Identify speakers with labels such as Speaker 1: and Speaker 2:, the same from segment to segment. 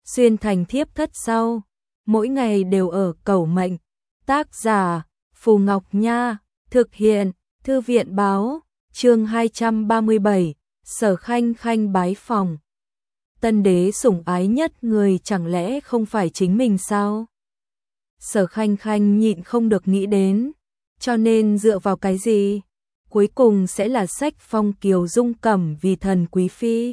Speaker 1: xuyên thành thiếp thất sau, mỗi ngày đều ở cầu mệnh. Tác giả Phù Ngọc Nha, thực hiện Thư viện Báo, chương 237, Sở Khanh Khanh bái phòng. Tân đế sủng ái nhất người chẳng lẽ không phải chính mình sao? Sở Khanh Khanh nhịn không được nghĩ đến, cho nên dựa vào cái gì? Cuối cùng sẽ là sách phong Kiều Dung Cẩm vì thần quý phi.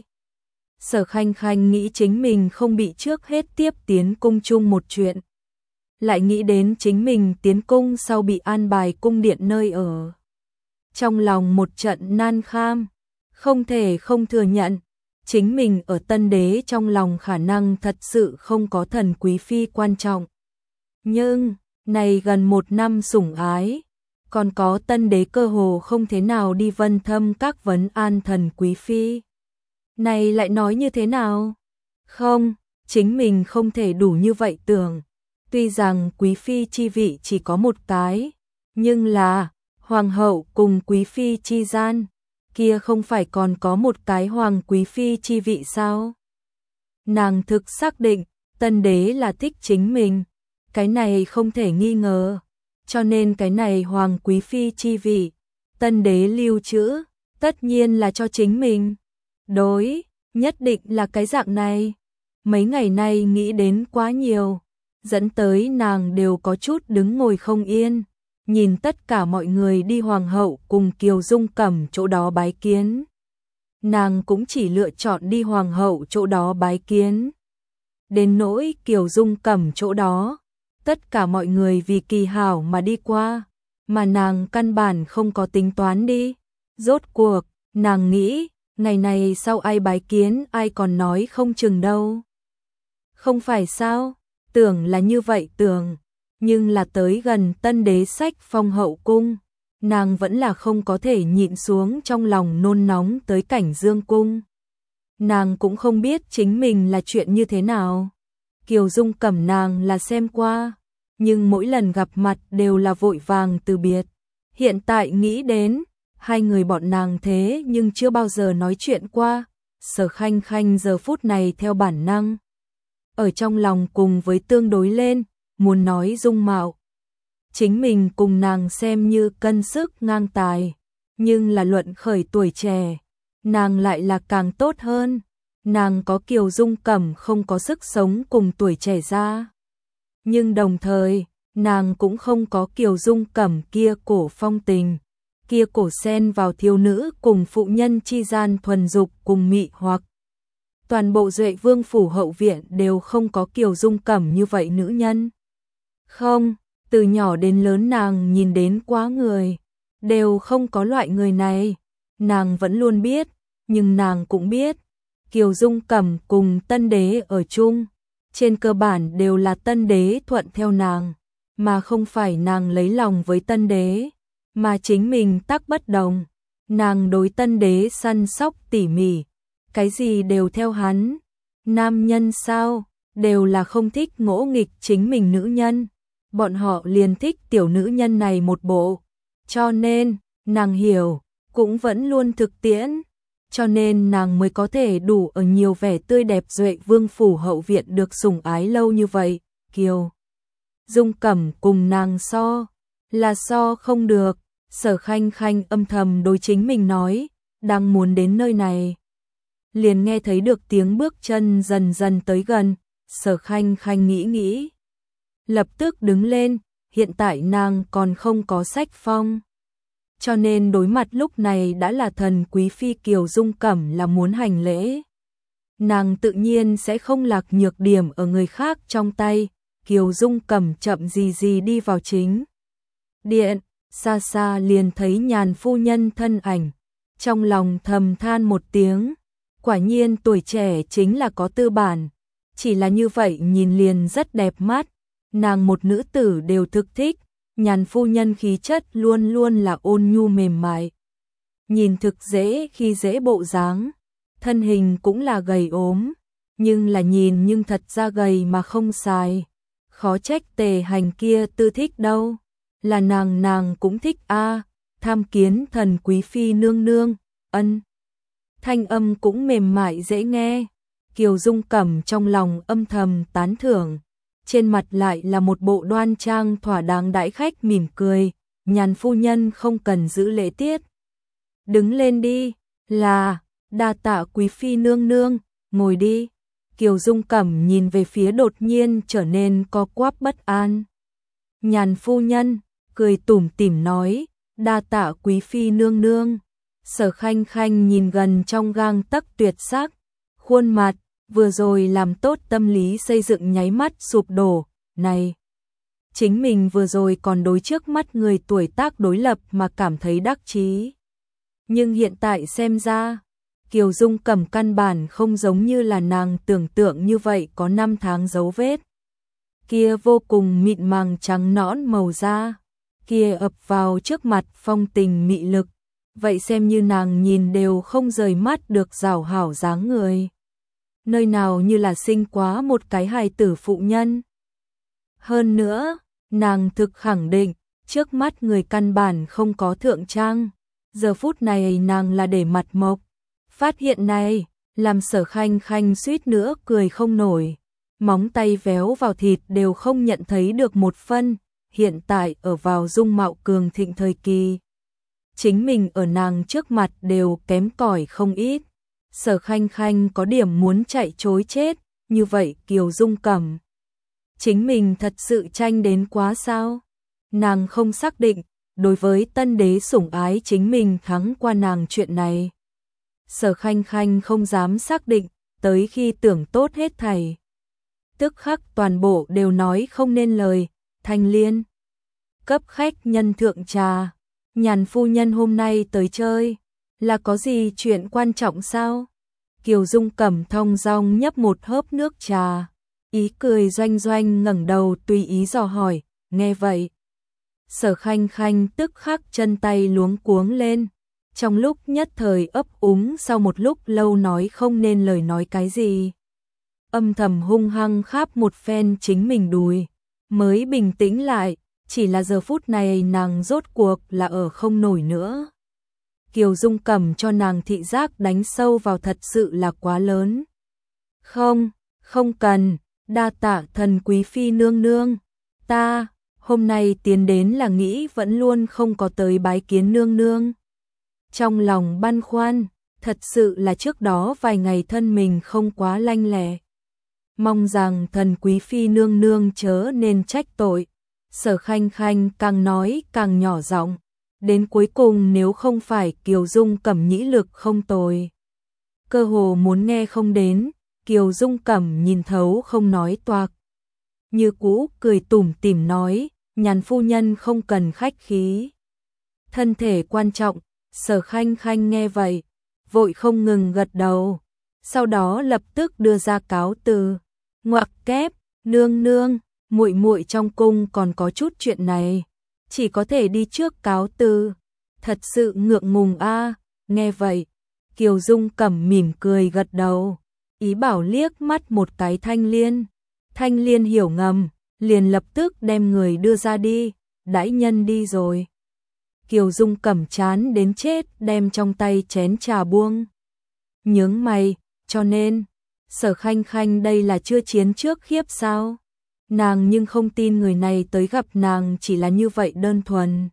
Speaker 1: Sở Khanh Khanh nghĩ chính mình không bị trước hết tiếp tiến cung chung một chuyện. Lại nghĩ đến chính mình tiến cung sau bị an bài cung điện nơi ở. Trong lòng một trận nan kham, không thể không thừa nhận, chính mình ở tân đế trong lòng khả năng thật sự không có thần quý phi quan trọng. Nhưng, này gần 1 năm sủng ái, còn có tân đế cơ hồ không thế nào đi vân thâm các vấn an thần quý phi. Này lại nói như thế nào? Không, chính mình không thể đủ như vậy tưởng. Tuy rằng quý phi chi vị chỉ có một cái, nhưng là hoàng hậu cùng quý phi chi gian, kia không phải còn có một cái hoàng quý phi chi vị sao? Nàng thực xác định, tân đế là thích chính mình, cái này không thể nghi ngờ, cho nên cái này hoàng quý phi chi vị, tân đế lưu trữ, tất nhiên là cho chính mình. Đối, nhất định là cái dạng này. Mấy ngày nay nghĩ đến quá nhiều, dẫn tới nàng đều có chút đứng ngồi không yên, nhìn tất cả mọi người đi hoàng hậu cùng Kiều Dung Cẩm chỗ đó bái kiến. Nàng cũng chỉ lựa chọn đi hoàng hậu chỗ đó bái kiến. Đến nỗi Kiều Dung Cẩm chỗ đó, tất cả mọi người vì kỳ hảo mà đi qua, mà nàng căn bản không có tính toán đi. Rốt cuộc, nàng nghĩ, ngày này sau ai bái kiến ai còn nói không chừng đâu. Không phải sao? Tưởng là như vậy tưởng, nhưng là tới gần tân đế sách phong hậu cung, nàng vẫn là không có thể nhịn xuống trong lòng nôn nóng tới cảnh dương cung. Nàng cũng không biết chính mình là chuyện như thế nào. Kiều Dung Cẩm nàng là xem qua, nhưng mỗi lần gặp mặt đều là vội vàng từ biệt. Hiện tại nghĩ đến, hai người bọn nàng thế nhưng chưa bao giờ nói chuyện qua. Sở Khanh Khanh giờ phút này theo bản năng ở trong lòng cùng với tương đối lên, muốn nói dung mạo. Chính mình cùng nàng xem như cân sức ngang tài, nhưng là luận khởi tuổi trẻ, nàng lại là càng tốt hơn. Nàng có Kiều Dung Cẩm không có sức sống cùng tuổi trẻ ra. Nhưng đồng thời, nàng cũng không có Kiều Dung Cẩm kia cổ phong tình, kia cổ xen vào thiếu nữ cùng phụ nhân chi gian thuần dục cùng mị hoặc. Toàn bộ Duệ Vương phủ hậu viện đều không có Kiều Dung Cẩm như vậy nữ nhân. Không, từ nhỏ đến lớn nàng nhìn đến quá người, đều không có loại người này. Nàng vẫn luôn biết, nhưng nàng cũng biết, Kiều Dung Cẩm cùng tân đế ở chung, trên cơ bản đều là tân đế thuận theo nàng, mà không phải nàng lấy lòng với tân đế, mà chính mình tắc bất đồng. Nàng đối tân đế săn sóc tỉ mỉ, cái gì đều theo hắn. Nam nhân sao, đều là không thích ngỗ nghịch chính mình nữ nhân, bọn họ liền thích tiểu nữ nhân này một bộ. Cho nên, nàng hiểu, cũng vẫn luôn thực tiễn, cho nên nàng mới có thể đủ ở nhiều vẻ tươi đẹp Duệ Vương phủ hậu viện được sủng ái lâu như vậy. Kiều Dung Cẩm cùng nàng so, là so không được. Sở Khanh Khanh âm thầm đối chính mình nói, đang muốn đến nơi này, liền nghe thấy được tiếng bước chân dần dần tới gần. Sở Khanh Khanh nghĩ, lập tức đứng lên. Hiện tại nàng còn không có sách phong, cho nên đối mặt lúc này đã là thần quý phi Kiều Dung Cẩm là muốn hành lễ. Nàng tự nhiên sẽ không lạc nhược điểm ở người khác trong tay. Kiều Dung Cẩm chậm gì đi vào chính điện, xa xa liền thấy Nhàn phu nhân thân ảnh, trong lòng thầm than một tiếng, quả nhiên tuổi trẻ chính là có tư bản, chỉ là như vậy nhìn liền rất đẹp mắt, nàng một nữ tử đều thực thích. Nhàn phu nhân khí chất luôn luôn là ôn nhu mềm mại, nhìn thực dễ khi dễ bộ dáng, thân hình cũng là gầy ốm, nhưng là nhìn nhưng thật ra gầy mà không xài, khó trách Tề Hành kia tư thích đâu, là nàng cũng thích a. Tham kiến thần quý phi nương nương. Ân. Thanh âm cũng mềm mại dễ nghe. Kiều Dung Cẩm trong lòng âm thầm tán thưởng, trên mặt lại là một bộ đoan trang thỏa đáng đãi khách mỉm cười, Nhàn phu nhân không cần giữ lễ tiết. Đứng lên đi, là, đa tạ quý phi nương nương, ngồi đi. Kiều Dung Cẩm nhìn về phía đột nhiên trở nên co quắp bất an. Nhàn phu nhân, cười tủm tỉm nói, đa tạ quý phi nương nương. Sở Khanh Khanh nhìn gần trong gang tấc tuyệt sắc, khuôn mặt, vừa rồi làm tốt tâm lý xây dựng nháy mắt sụp đổ, này. Chính mình vừa rồi còn đối trước mắt người tuổi tác đối lập mà cảm thấy đắc chí. Nhưng hiện tại xem ra, Kiều Dung Cẩm căn bản không giống như là nàng tưởng tượng như vậy có 5 tháng dấu vết. Kia vô cùng mịn màng trắng nõn màu da, kia ập vào trước mặt phong tình mị lực, vậy xem như nàng nhìn đều không rời mắt được rảo hảo dáng người. Nơi nào như là sinh quá một cái hài tử phụ nhân. Hơn nữa, nàng thực khẳng định, trước mắt người căn bản không có thượng trang. Giờ phút này nàng là để mặt mộc. Phát hiện này, làm Sở Khanh Khanh suýt nữa cười không nổi. Móng tay véo vào thịt đều không nhận thấy được một phân, hiện tại ở vào dung mạo cường thịnh thời kỳ. Chính mình ở nàng trước mặt đều kém cỏi không ít. Sở Khanh Khanh có điểm muốn chạy trối chết, như vậy Kiều Dung Cẩm. Chính mình thật sự tranh đến quá sao? Nàng không xác định, đối với tân đế sủng ái chính mình thắng qua nàng chuyện này. Sở Khanh Khanh không dám xác định, tới khi tưởng tốt hết thảy. Tức khắc toàn bộ đều nói không nên lời, Thanh Liên. Cấp khách nhân thượng trà, Nhàn phu nhân hôm nay tới chơi, là có gì chuyện quan trọng sao? Kiều Dung Cẩm thong dong nhấp một hớp nước trà, ý cười doanh doanh ngẩng đầu tùy ý dò hỏi, nghe vậy. Sở Khanh Khanh tức khắc chân tay luống cuống lên, trong lúc nhất thời ấp úng sau một lúc lâu nói không nên lời nói cái gì. Âm thầm hung hăng kháp một phen chính mình đùi, mới bình tĩnh lại, chỉ là giờ phút này nàng rốt cuộc là ở không nổi nữa. Kiều Dung Cẩm cho nàng thị giác đánh sâu vào thật sự là quá lớn. Không cần, đa tạ thần quý phi nương nương, ta, hôm nay tiến đến là nghĩ vẫn luôn không có tới bái kiến nương nương. Trong lòng băn khoăn, thật sự là trước đó vài ngày thân mình không quá lanh lẹ. Mong rằng thần quý phi nương nương chớ nên trách tội. Sở Khanh Khanh càng nói càng nhỏ giọng, đến cuối cùng nếu không phải Kiều Dung Cẩm nhĩ lực không tồi. Cơ hồ muốn nghe không đến, Kiều Dung Cẩm nhìn thấu không nói toạc. Như cũ cười tủm tỉm nói, Nhàn phu nhân không cần khách khí. Thân thể quan trọng, Sở Khanh Khanh nghe vậy, vội không ngừng gật đầu, sau đó lập tức đưa ra cáo từ. Ngoặc kép, nương nương, muội muội trong cung còn có chút chuyện này, chỉ có thể đi trước cáo từ. Thật sự ngượng ngùng a. Nghe vậy, Kiều Dung Cẩm mỉm cười gật đầu, ý bảo liếc mắt một cái Thanh Liên. Thanh Liên hiểu ngầm, liền lập tức đem người đưa ra đi, đãi nhân đi rồi. Kiều Dung Cẩm chán đến chết đem trong tay chén trà buông. Nhướng mày, cho nên, Sở Khanh Khanh đây là chưa chiến trước khiếp sao? Nàng nhưng không tin người này tới gặp nàng chỉ là như vậy đơn thuần.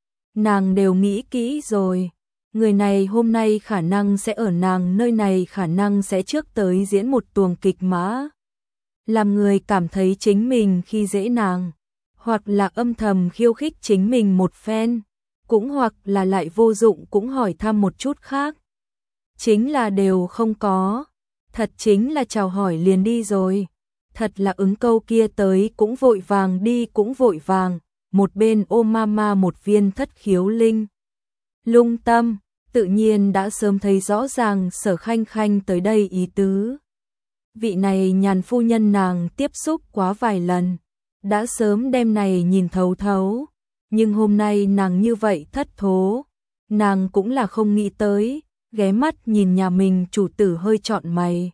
Speaker 1: Nàng đều nghĩ kỹ rồi, người này hôm nay khả năng sẽ ở nàng nơi này, khả năng sẽ trước tới diễn một tuồng kịch mã. Làm người cảm thấy chính mình khi dễ nàng, hoặc là âm thầm khiêu khích chính mình một phen, cũng hoặc là lại vô dụng cũng hỏi thăm một chút khác. Chính là đều không có, thật chính là chào hỏi liền đi rồi. Thật là ứng câu kia tới cũng vội vàng đi cũng vội vàng, một bên ôm mama một viên thất khiếu linh. Lung tâm, tự nhiên đã sớm thấy rõ ràng Sở Khanh Khanh tới đây ý tứ. Vị này Nhàn phu nhân nàng tiếp xúc quá vài lần, đã sớm đem này nhìn thấu thấu, nhưng hôm nay nàng như vậy thất thố, nàng cũng là không nghĩ tới, ghé mắt nhìn nhà mình chủ tử hơi trọn mày.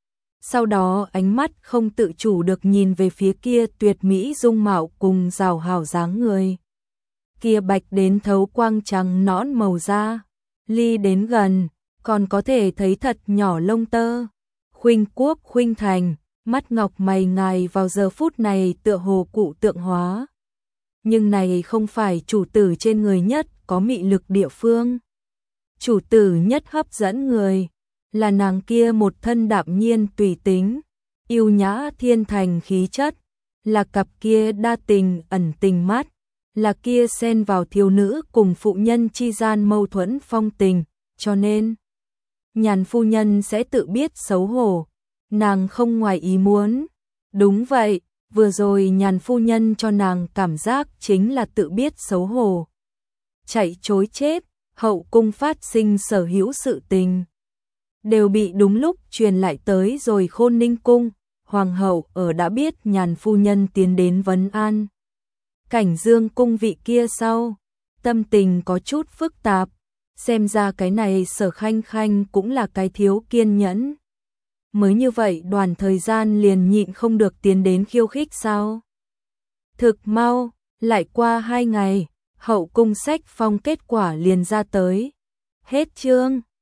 Speaker 1: Sau đó ánh mắt không tự chủ được nhìn về phía kia tuyệt mỹ dung mạo cùng rào hảo dáng người. Kia bạch đến thấu quang trắng nõn màu da, ly đến gần, còn có thể thấy thật nhỏ lông tơ. khuynh quốc khuynh thành, mắt ngọc mày ngài vào giờ phút này tựa hồ cụ tượng hóa. Nhưng này không phải chủ tử trên người nhất có mị lực địa phương. Chủ tử nhất hấp dẫn người, là nàng kia một thân đạm nhiên tùy tính, yêu nhã thiên thành khí chất, là cặp kia đa tình ẩn tình mắt, là kia xen vào thiếu nữ cùng phụ nhân chi gian mâu thuẫn phong tình, cho nên Nhàn phu nhân sẽ tự biết xấu hổ, nàng không ngoài ý muốn. Đúng vậy, vừa rồi Nhàn phu nhân cho nàng cảm giác chính là tự biết xấu hổ. Chạy chối chết, hậu cung phát sinh sở hữu sự tình đều bị đúng lúc truyền lại tới rồi Khôn Ninh cung, hoàng hậu ở đã biết Nhàn phu nhân tiến đến vấn an Cảnh Dương cung vị kia sau, tâm tình có chút phức tạp, xem ra cái này Sở Khanh Khanh cũng là cái thiếu kiên nhẫn. Mới như vậy đoàn thời gian liền nhịn không được tiến đến khiêu khích sao? Thực mau, lại qua 2 ngày, hậu cung sách phong kết quả liền ra tới. Hết chương.